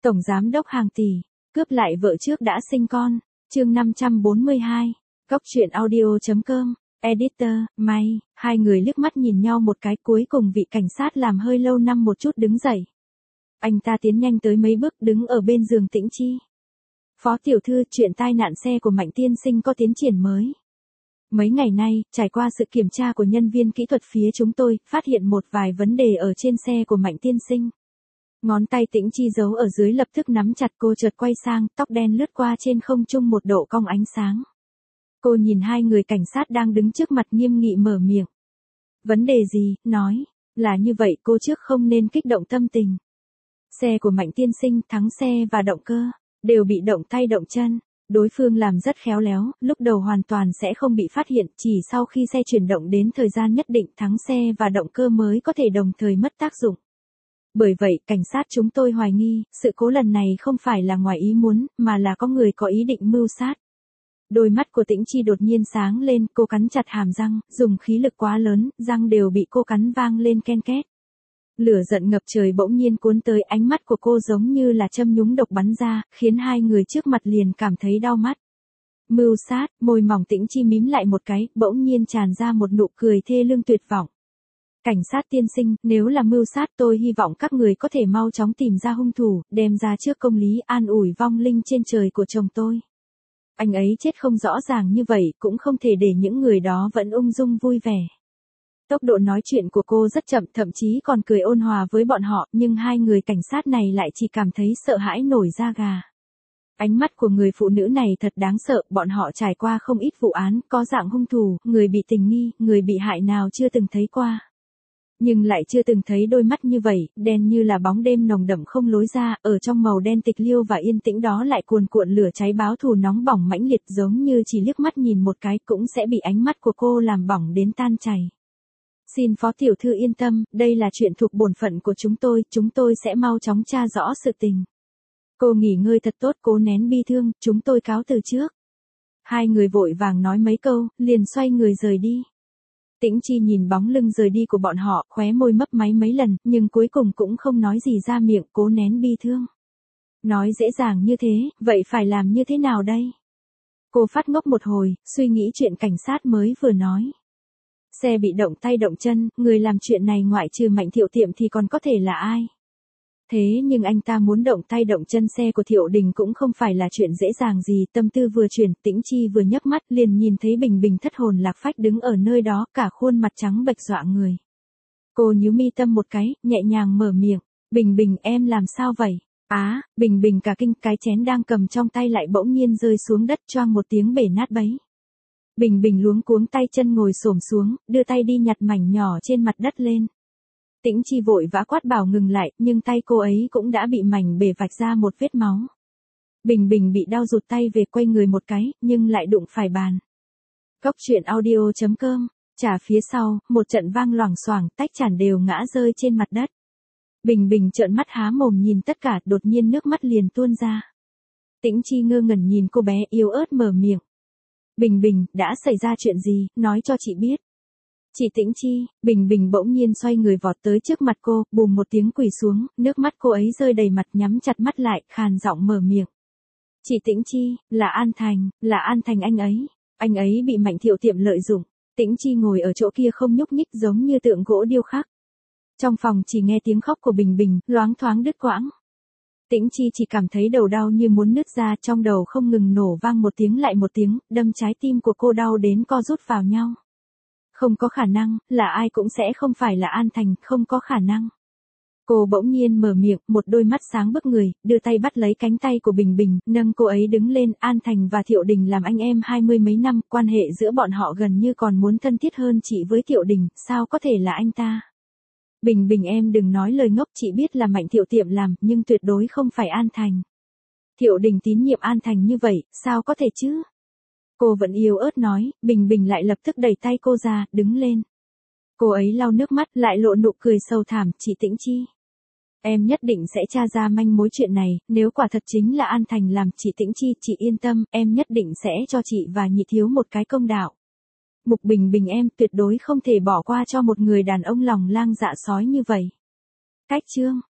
Tổng giám đốc hàng tỷ, cướp lại vợ trước đã sinh con. Chương 542. Góc truyện audio.com. Editor, May. Hai người liếc mắt nhìn nhau một cái, cuối cùng vị cảnh sát làm hơi lâu năm một chút đứng dậy. Anh ta tiến nhanh tới mấy bước, đứng ở bên giường Tĩnh Chi. Phó tiểu thư, chuyện tai nạn xe của Mạnh tiên sinh có tiến triển mới. Mấy ngày nay, trải qua sự kiểm tra của nhân viên kỹ thuật phía chúng tôi, phát hiện một vài vấn đề ở trên xe của Mạnh tiên sinh. Ngón tay Tĩnh Chi giấu ở dưới lập tức nắm chặt, cô chợt quay sang, tóc đen lướt qua trên không trung một độ cong ánh sáng. Cô nhìn hai người cảnh sát đang đứng trước mặt, nghiêm nghị mở miệng. Vấn đề gì, nói, là như vậy, cô trước không nên kích động tâm tình. Xe của Mạnh tiên sinh, thắng xe và động cơ, đều bị động tay động chân. Đối phương làm rất khéo léo, lúc đầu hoàn toàn sẽ không bị phát hiện, chỉ sau khi xe chuyển động đến thời gian nhất định, thắng xe và động cơ mới có thể đồng thời mất tác dụng. Bởi vậy, cảnh sát chúng tôi hoài nghi, sự cố lần này không phải là ngoài ý muốn, mà là có người có ý định mưu sát. Đôi mắt của Tĩnh Chi đột nhiên sáng lên, cô cắn chặt hàm răng, dùng khí lực quá lớn, răng đều bị cô cắn vang lên ken két. Lửa giận ngập trời bỗng nhiên cuốn tới, ánh mắt của cô giống như là châm nhúng độc bắn ra, khiến hai người trước mặt liền cảm thấy đau mắt. Mưu sát, môi mỏng Tĩnh Chi mím lại một cái, bỗng nhiên tràn ra một nụ cười thê lương tuyệt vọng. Cảnh sát tiên sinh, nếu là mưu sát, tôi hy vọng các người có thể mau chóng tìm ra hung thủ, đem ra trước công lý, an ủi vong linh trên trời của chồng tôi. Anh ấy chết không rõ ràng như vậy, cũng không thể để những người đó vẫn ung dung vui vẻ. Tốc độ nói chuyện của cô rất chậm, thậm chí còn cười ôn hòa với bọn họ, nhưng hai người cảnh sát này lại chỉ cảm thấy sợ hãi nổi da gà. Ánh mắt của người phụ nữ này thật đáng sợ, bọn họ trải qua không ít vụ án, có dạng hung thủ, người bị tình nghi, người bị hại nào chưa từng thấy qua. Nhưng lại chưa từng thấy đôi mắt như vậy, đen như là bóng đêm nồng đậm không lối ra, ở trong màu đen tịch liêu và yên tĩnh đó lại cuồn cuộn lửa cháy báo thù nóng bỏng mãnh liệt, giống như chỉ liếc mắt nhìn một cái cũng sẽ bị ánh mắt của cô làm bỏng đến tan chảy. Xin phó tiểu thư yên tâm, đây là chuyện thuộc bổn phận của chúng tôi sẽ mau chóng tra rõ sự tình. Cô nghỉ ngơi thật tốt, cố nén bi thương, chúng tôi cáo từ trước. Hai người vội vàng nói mấy câu, liền xoay người rời đi. Tĩnh Chi nhìn bóng lưng rời đi của bọn họ, khóe môi mấp máy mấy lần, nhưng cuối cùng cũng không nói gì ra miệng, cố nén bi thương. Nói dễ dàng như thế, vậy phải làm như thế nào đây? Cô phát ngốc một hồi, suy nghĩ chuyện cảnh sát mới vừa nói. Xe bị động tay động chân, người làm chuyện này ngoại trừ Mạnh Thiệu Tiệm thì còn có thể là ai? Thế nhưng anh ta muốn động tay động chân xe của Thiệu Đình cũng không phải là chuyện dễ dàng gì, tâm tư vừa chuyển, Tĩnh Chi vừa nhấc mắt liền nhìn thấy Bình Bình thất hồn lạc phách đứng ở nơi đó, cả khuôn mặt trắng bệch dọa người. Cô nhíu mi tâm một cái, nhẹ nhàng mở miệng, Bình Bình em làm sao vậy? Bình Bình cả kinh, cái chén đang cầm trong tay lại bỗng nhiên rơi xuống đất, choang một tiếng bể nát bấy. Bình Bình luống cuống tay chân ngồi xổm xuống, đưa tay đi nhặt mảnh nhỏ trên mặt đất lên. Tĩnh Chi vội vã quát bảo ngừng lại, nhưng tay cô ấy cũng đã bị mảnh bể vạch ra một vết máu. Bình Bình bị đau rụt tay về, quay người một cái, nhưng lại đụng phải bàn. Góc truyện audio.com. Trả phía sau, một trận vang loảng xoảng, tách chản đều ngã rơi trên mặt đất. Bình Bình trợn mắt há mồm nhìn tất cả, đột nhiên nước mắt liền tuôn ra. Tĩnh Chi ngơ ngẩn nhìn cô bé, yếu ớt mở miệng. Bình Bình, đã xảy ra chuyện gì, nói cho chị biết. Chị Tĩnh Chi, Bình Bình bỗng nhiên xoay người vọt tới trước mặt cô, bùm một tiếng quỳ xuống, nước mắt cô ấy rơi đầy mặt, nhắm chặt mắt lại, khàn giọng mở miệng. Chị Tĩnh Chi, là An Thành anh ấy bị Mạnh Thiệu Tiệm lợi dụng. Tĩnh Chi ngồi ở chỗ kia không nhúc nhích, giống như tượng gỗ điêu khắc. Trong phòng chỉ nghe tiếng khóc của Bình Bình, loáng thoáng đứt quãng. Tĩnh Chi chỉ cảm thấy đầu đau như muốn nứt ra, trong đầu không ngừng nổ vang một tiếng lại một tiếng, đâm trái tim của cô đau đến co rút vào nhau. Không có khả năng, là ai cũng sẽ không phải là An Thành, không có khả năng. Cô bỗng nhiên mở miệng, một đôi mắt sáng bức người, đưa tay bắt lấy cánh tay của Bình Bình, nâng cô ấy đứng lên. An Thành và Thiệu Đình làm anh em 20 mấy năm, quan hệ giữa bọn họ gần như còn muốn thân thiết hơn chị với Thiệu Đình, sao có thể là anh ta? Bình Bình em đừng nói lời ngốc, chị biết là Mạnh Thiệu Tiệm làm, nhưng tuyệt đối không phải An Thành. Thiệu Đình tín nhiệm An Thành như vậy, sao có thể chứ? Cô vẫn yếu ớt nói, Bình Bình lại lập tức đẩy tay cô ra, đứng lên. Cô ấy lau nước mắt, lại lộ nụ cười sâu thẳm, chị Tĩnh Chi. Em nhất định sẽ tra ra manh mối chuyện này, nếu quả thật chính là An Thành làm, chị Tĩnh Chi, chị yên tâm, em nhất định sẽ cho chị và Nhị Thiếu một cái công đạo. Mục Bình Bình em tuyệt đối không thể bỏ qua cho một người đàn ông lòng lang dạ sói như vậy. Cách chương.